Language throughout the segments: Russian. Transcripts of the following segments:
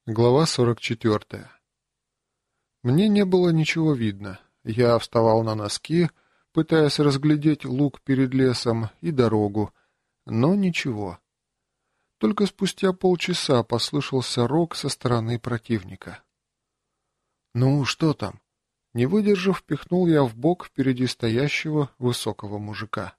Глава 44. Мне не было ничего видно. Я вставал на носки, пытаясь разглядеть луг перед лесом и дорогу, но ничего. Только спустя полчаса послышался рог со стороны противника. «Ну, что там?» Не выдержав, пихнул я в бок впереди стоящего высокого мужика.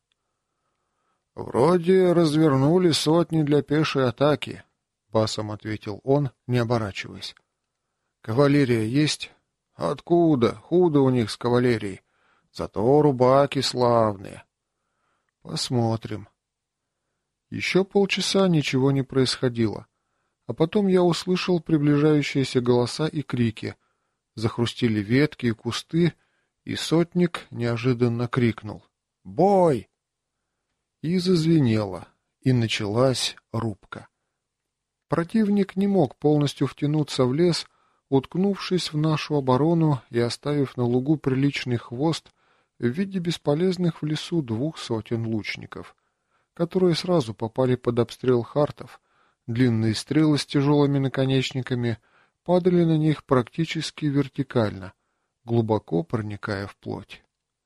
«Вроде развернули сотни для пешей атаки», — басом ответил он, не оборачиваясь. «Кавалерия есть?» «Откуда? Худо у них с кавалерией. Зато рубаки славные». «Посмотрим». Еще полчаса ничего не происходило, а потом я услышал приближающиеся голоса и крики. Захрустили ветки и кусты, и сотник неожиданно крикнул: «Бой!» И зазвенело, и началась рубка. Противник не мог полностью втянуться в лес, уткнувшись в нашу оборону и оставив на лугу приличный хвост в виде бесполезных в лесу 200 лучников, которые сразу попали под обстрел хартов. Длинные стрелы с тяжелыми наконечниками падали на них практически вертикально, глубоко проникая в плоть.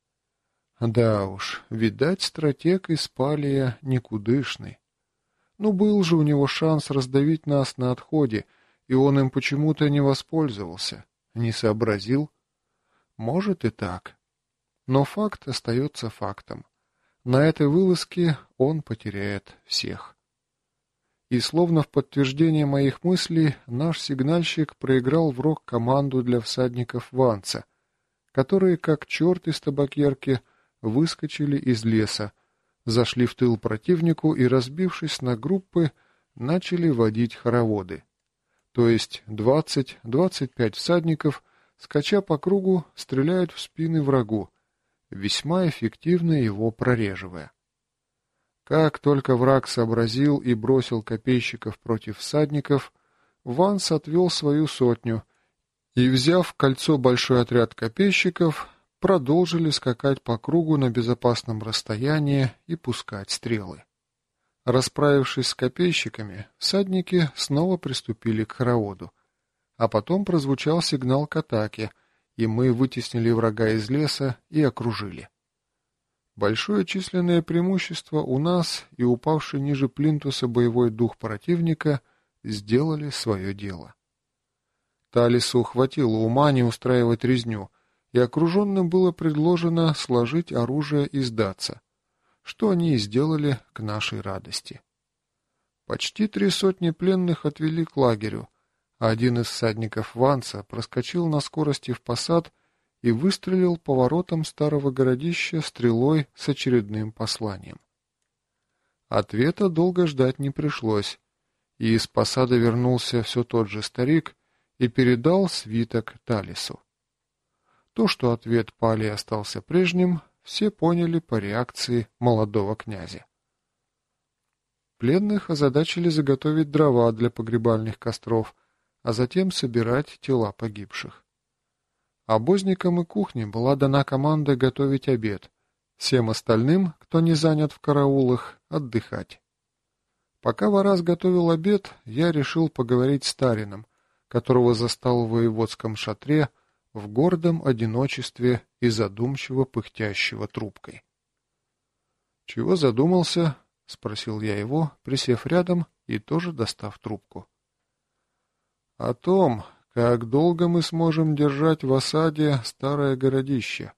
Да уж, видать, стратег из Палия никудышный. Ну, был же у него шанс раздавить нас на отходе, и он им почему-то не воспользовался, не сообразил. Может и так. Но факт остается фактом. На этой вылазке он потеряет всех. И словно в подтверждение моих мыслей, наш сигнальщик проиграл в рог команду для всадников Ванца, которые, как черт из табакерки, выскочили из леса, зашли в тыл противнику и, разбившись на группы, начали водить хороводы. То есть 20-25 всадников, скача по кругу, стреляют в спины врагу, весьма эффективно его прореживая. Как только враг сообразил и бросил копейщиков против всадников, Ванс отвел свою сотню и, взяв в кольцо большой отряд копейщиков, продолжили скакать по кругу на безопасном расстоянии и пускать стрелы. Расправившись с копейщиками, всадники снова приступили к хороводу, а потом прозвучал сигнал к атаке, и мы вытеснили врага из леса и окружили. Большое численное преимущество у нас и упавший ниже плинтуса боевой дух противника сделали свое дело. Талису хватило ума не устраивать резню, и окруженным было предложено сложить оружие и сдаться, что они и сделали к нашей радости. Почти 300 пленных отвели к лагерю, а один из всадников Ванца проскочил на скорости в посад и выстрелил по воротам старого городища стрелой с очередным посланием. Ответа долго ждать не пришлось, и из посада вернулся все тот же старик и передал свиток Талису. То, что ответ Палии остался прежним, все поняли по реакции молодого князя. Пленных озадачили заготовить дрова для погребальных костров, а затем собирать тела погибших. Обозникам и кухне была дана команда готовить обед, всем остальным, кто не занят в караулах, отдыхать. Пока Вараз готовил обед, я решил поговорить с Тарином, которого застал в воеводском шатре, в гордом одиночестве и задумчиво пыхтящего трубкой. «Чего задумался?» — спросил я его, присев рядом и тоже достав трубку. «О том, как долго мы сможем держать в осаде старое городище».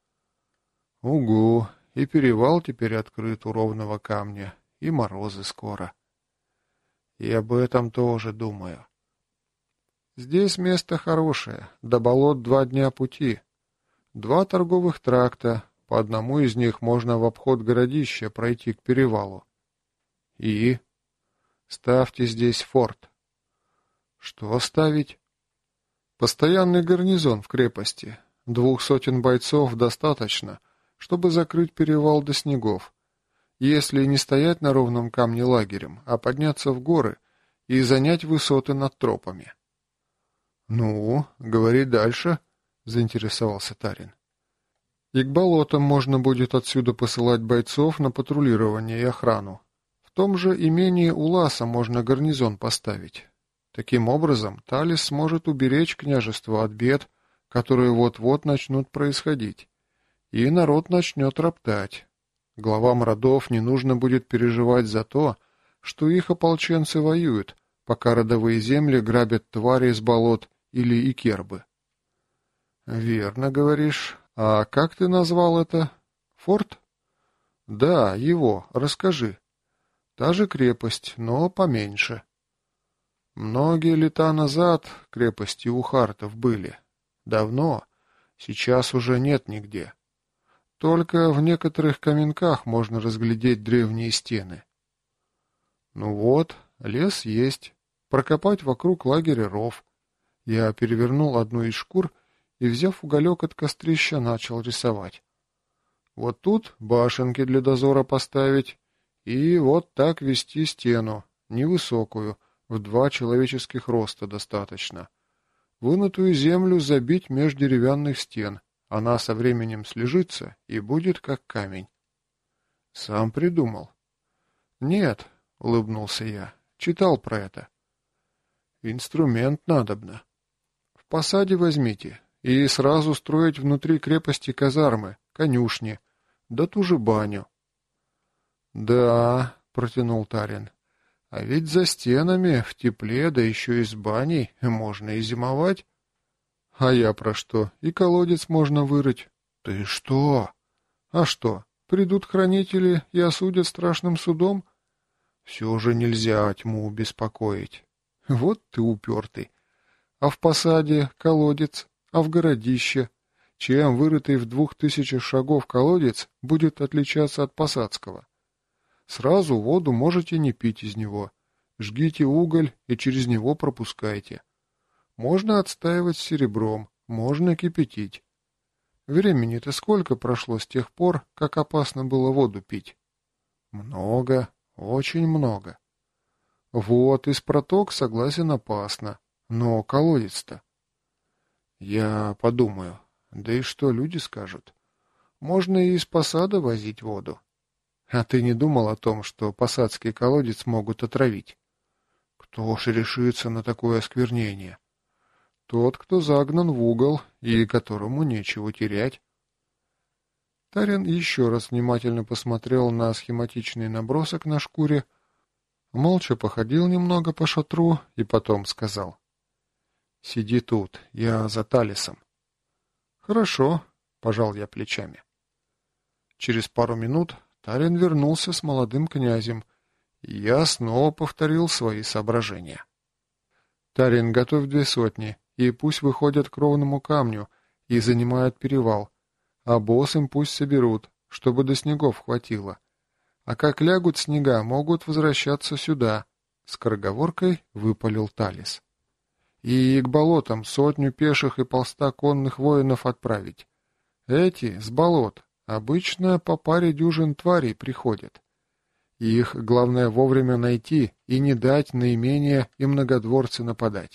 «Угу, и перевал теперь открыт у ровного камня, и морозы скоро. И об этом тоже думаю. Здесь место хорошее, до болот 2 дня пути. 2 торговых тракта, по одному из них можно в обход городища пройти к перевалу. И? Ставьте здесь форт». «Что ставить?» «Постоянный гарнизон в крепости. 200 бойцов достаточно, чтобы закрыть перевал до снегов. Если не стоять на ровном камне лагерем, а подняться в горы и занять высоты над тропами». «Ну, говори дальше», — заинтересовался Тарин. «И к болотам можно будет отсюда посылать бойцов на патрулирование и охрану. В том же имении у Ласа можно гарнизон поставить. Таким образом, Талис сможет уберечь княжество от бед, которые вот-вот начнут происходить, и народ начнет роптать. Главам родов не нужно будет переживать за то, что их ополченцы воюют, пока родовые земли грабят твари из болот или икербы. Верно говоришь. А как ты назвал это? Форт? Да, его. Расскажи. Та же крепость, но поменьше. Многие лета назад крепости у хартов были. Давно. Сейчас уже нет нигде. Только в некоторых каменках можно разглядеть древние стены. Ну вот, лес есть. Прокопать вокруг лагеря ров. Я перевернул одну из шкур и, взяв уголек от кострища, начал рисовать. Вот тут башенки для дозора поставить, и вот так вести стену, невысокую, в 2 человеческих роста достаточно. Вынутую землю забить меж деревянных стен, она со временем слежится и будет как камень. Сам придумал. Нет, улыбнулся я, читал про это. Инструмент надобно. В посаде возьмите и сразу строить внутри крепости казармы, конюшни, да ту же баню. Да, протянул Тарин, а ведь за стенами, в тепле, да еще и с баней, можно и зимовать. А я про что? И колодец можно вырыть. Ты что? А что, придут хранители и осудят страшным судом? Все же нельзя тьму беспокоить. Вот ты упертый. А в посаде колодец, а в городище? Чем вырытый в 2000 шагов колодец будет отличаться от посадского? Сразу воду можете не пить из него. Жгите уголь и через него пропускайте. Можно отстаивать серебром, можно кипятить. Времени-то сколько прошло с тех пор, как опасно было воду пить? Много, очень много. Вот, из проток, согласен, опасно. Но колодец-то... Я подумаю. Да и что люди скажут? Можно и из посада возить воду. А ты не думал о том, что посадский колодец могут отравить? Кто ж решится на такое осквернение? Тот, кто загнан в угол и которому нечего терять. Тарин еще раз внимательно посмотрел на схематичный набросок на шкуре, молча походил немного по шатру и потом сказал: «Сиди тут, я за Талисом». «Хорошо», — пожал я плечами. Через пару минут Тарин вернулся с молодым князем, и я снова повторил свои соображения. «Тарин, готовь 200, и пусть выходят к ровному камню и занимают перевал, а босс им пусть соберут, чтобы до снегов хватило. А как лягут снега, могут возвращаться сюда», — скороговоркой выпалил Талис. «И к болотам 100 пеших и 100 конных воинов отправить. Эти с болот обычно по паре дюжин тварей приходят. Их главное вовремя найти и не дать на имение и многодворцы нападать».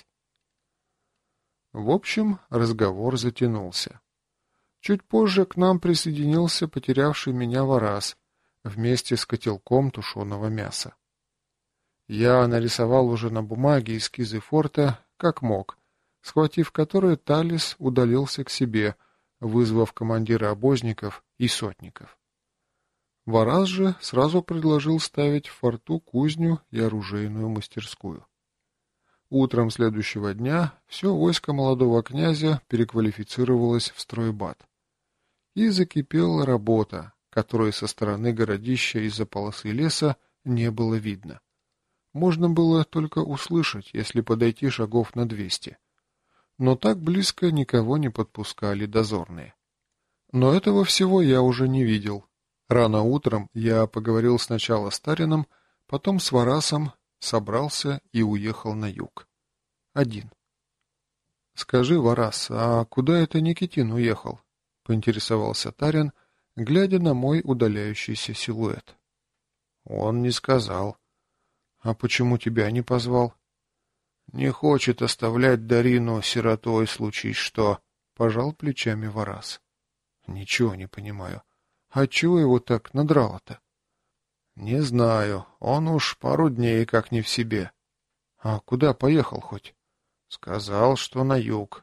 В общем, разговор затянулся. Чуть позже к нам присоединился потерявший меня Варас вместе с котелком тушеного мяса. Я нарисовал уже на бумаге эскизы форта, как мог, схватив которые, Талис удалился к себе, вызвав командира обозников и сотников. Варас же сразу предложил ставить в форту кузню и оружейную мастерскую. Утром следующего дня все войско молодого князя переквалифицировалось в стройбат. И закипела работа, которой со стороны городища из-за полосы леса не было видно. Можно было только услышать, если подойти шагов на 200. Но так близко никого не подпускали дозорные. Но этого всего я уже не видел. Рано утром я поговорил сначала с Тарином, потом с Варасом, собрался и уехал на юг. Один. «Скажи, Варас, а куда это Никитин уехал?» — поинтересовался Тарин, глядя на мой удаляющийся силуэт. «Он не сказал». «А почему тебя не позвал?» «Не хочет оставлять Дарину сиротой, случись что», — пожал плечами Варас. «Ничего не понимаю. Отчего его так надрало-то?» «Не знаю. Он уж пару дней как не в себе». А куда поехал хоть? Сказал, что на юг.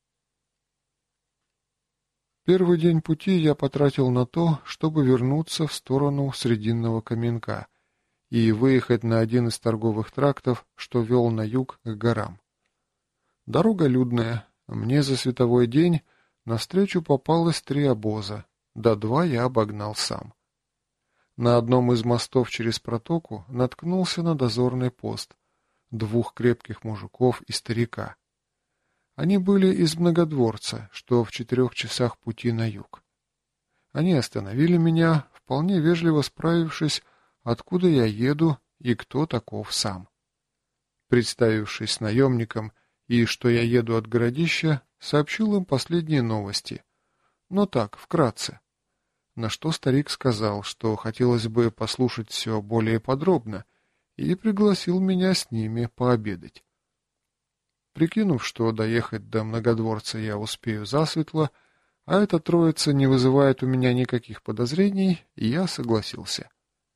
Первый день пути я потратил на то, чтобы вернуться в сторону Срединного Каменка и выехать на один из торговых трактов, что вел на юг к горам. Дорога людная. Мне за световой день навстречу попалось 3 обоза, да 2 я обогнал сам. На одном из мостов через протоку наткнулся на дозорный пост 2 крепких мужиков и старика. Они были из Многодворца, что в 4 часах пути на юг. Они остановили меня, вполне вежливо справившись, откуда я еду и кто таков сам. Представившись наемником и что я еду от городища, сообщил им последние новости. Но так, вкратце. На что старик сказал, что хотелось бы послушать все более подробно, и пригласил меня с ними пообедать. Прикинув, что доехать до Многодворца я успею засветло, а эта троица не вызывает у меня никаких подозрений, я согласился.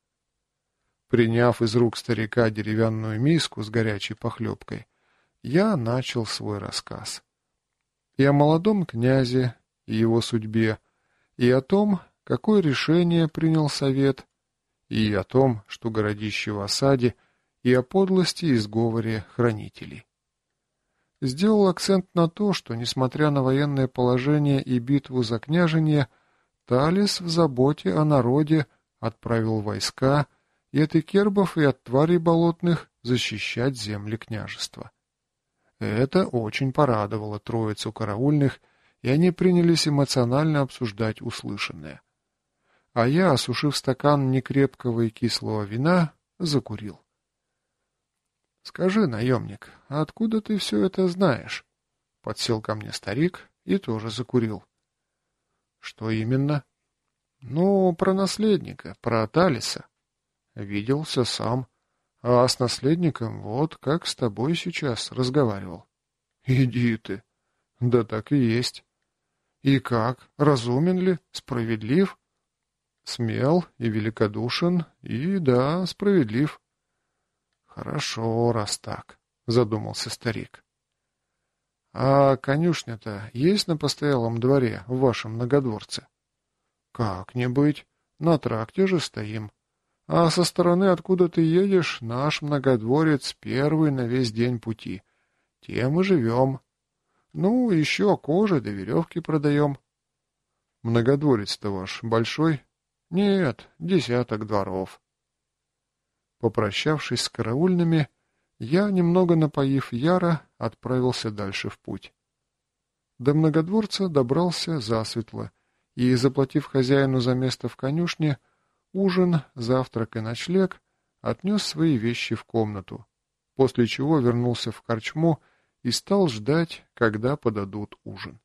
Приняв из рук старика деревянную миску с горячей похлебкой, я начал свой рассказ. И о молодом князе, и его судьбе, и о том, какое решение принял совет, и о том, что городище в осаде, и о подлости и сговоре хранителей. Сделал акцент на то, что, несмотря на военное положение и битву за княжение, Талис в заботе о народе отправил войска и от икербов, и от тварей болотных защищать земли княжества. Это очень порадовало троицу караульных, и они принялись эмоционально обсуждать услышанное. А я, осушив стакан некрепкого и кислого вина, закурил. «Скажи, наемник, а откуда ты все это знаешь?» Подсел ко мне старик и тоже закурил. «Что именно?» «Ну, про наследника, про Талиса. Виделся сам, а с наследником вот как с тобой сейчас разговаривал». «Иди ты!» «Да так и есть». «И как? Разумен ли? Справедлив?» «Смел и великодушен, и, да, справедлив». «Хорошо, раз так», — задумался старик. «А конюшня-то есть на постоялом дворе в вашем Многодворце?» «Как не быть, на тракте же стоим. А со стороны, откуда ты едешь, наш Многодворец первый на весь день пути. Тем и живем. Ну, еще кожи да веревки продаем». «Многодворец-то ваш большой?» «Нет, 10 дворов». Попрощавшись с караульными, я, немного напоив Яра, отправился дальше в путь. До Многодворца добрался засветло, и, заплатив хозяину за место в конюшне, ужин, завтрак и ночлег, отнес свои вещи в комнату, после чего вернулся в корчму и стал ждать, когда подадут ужин.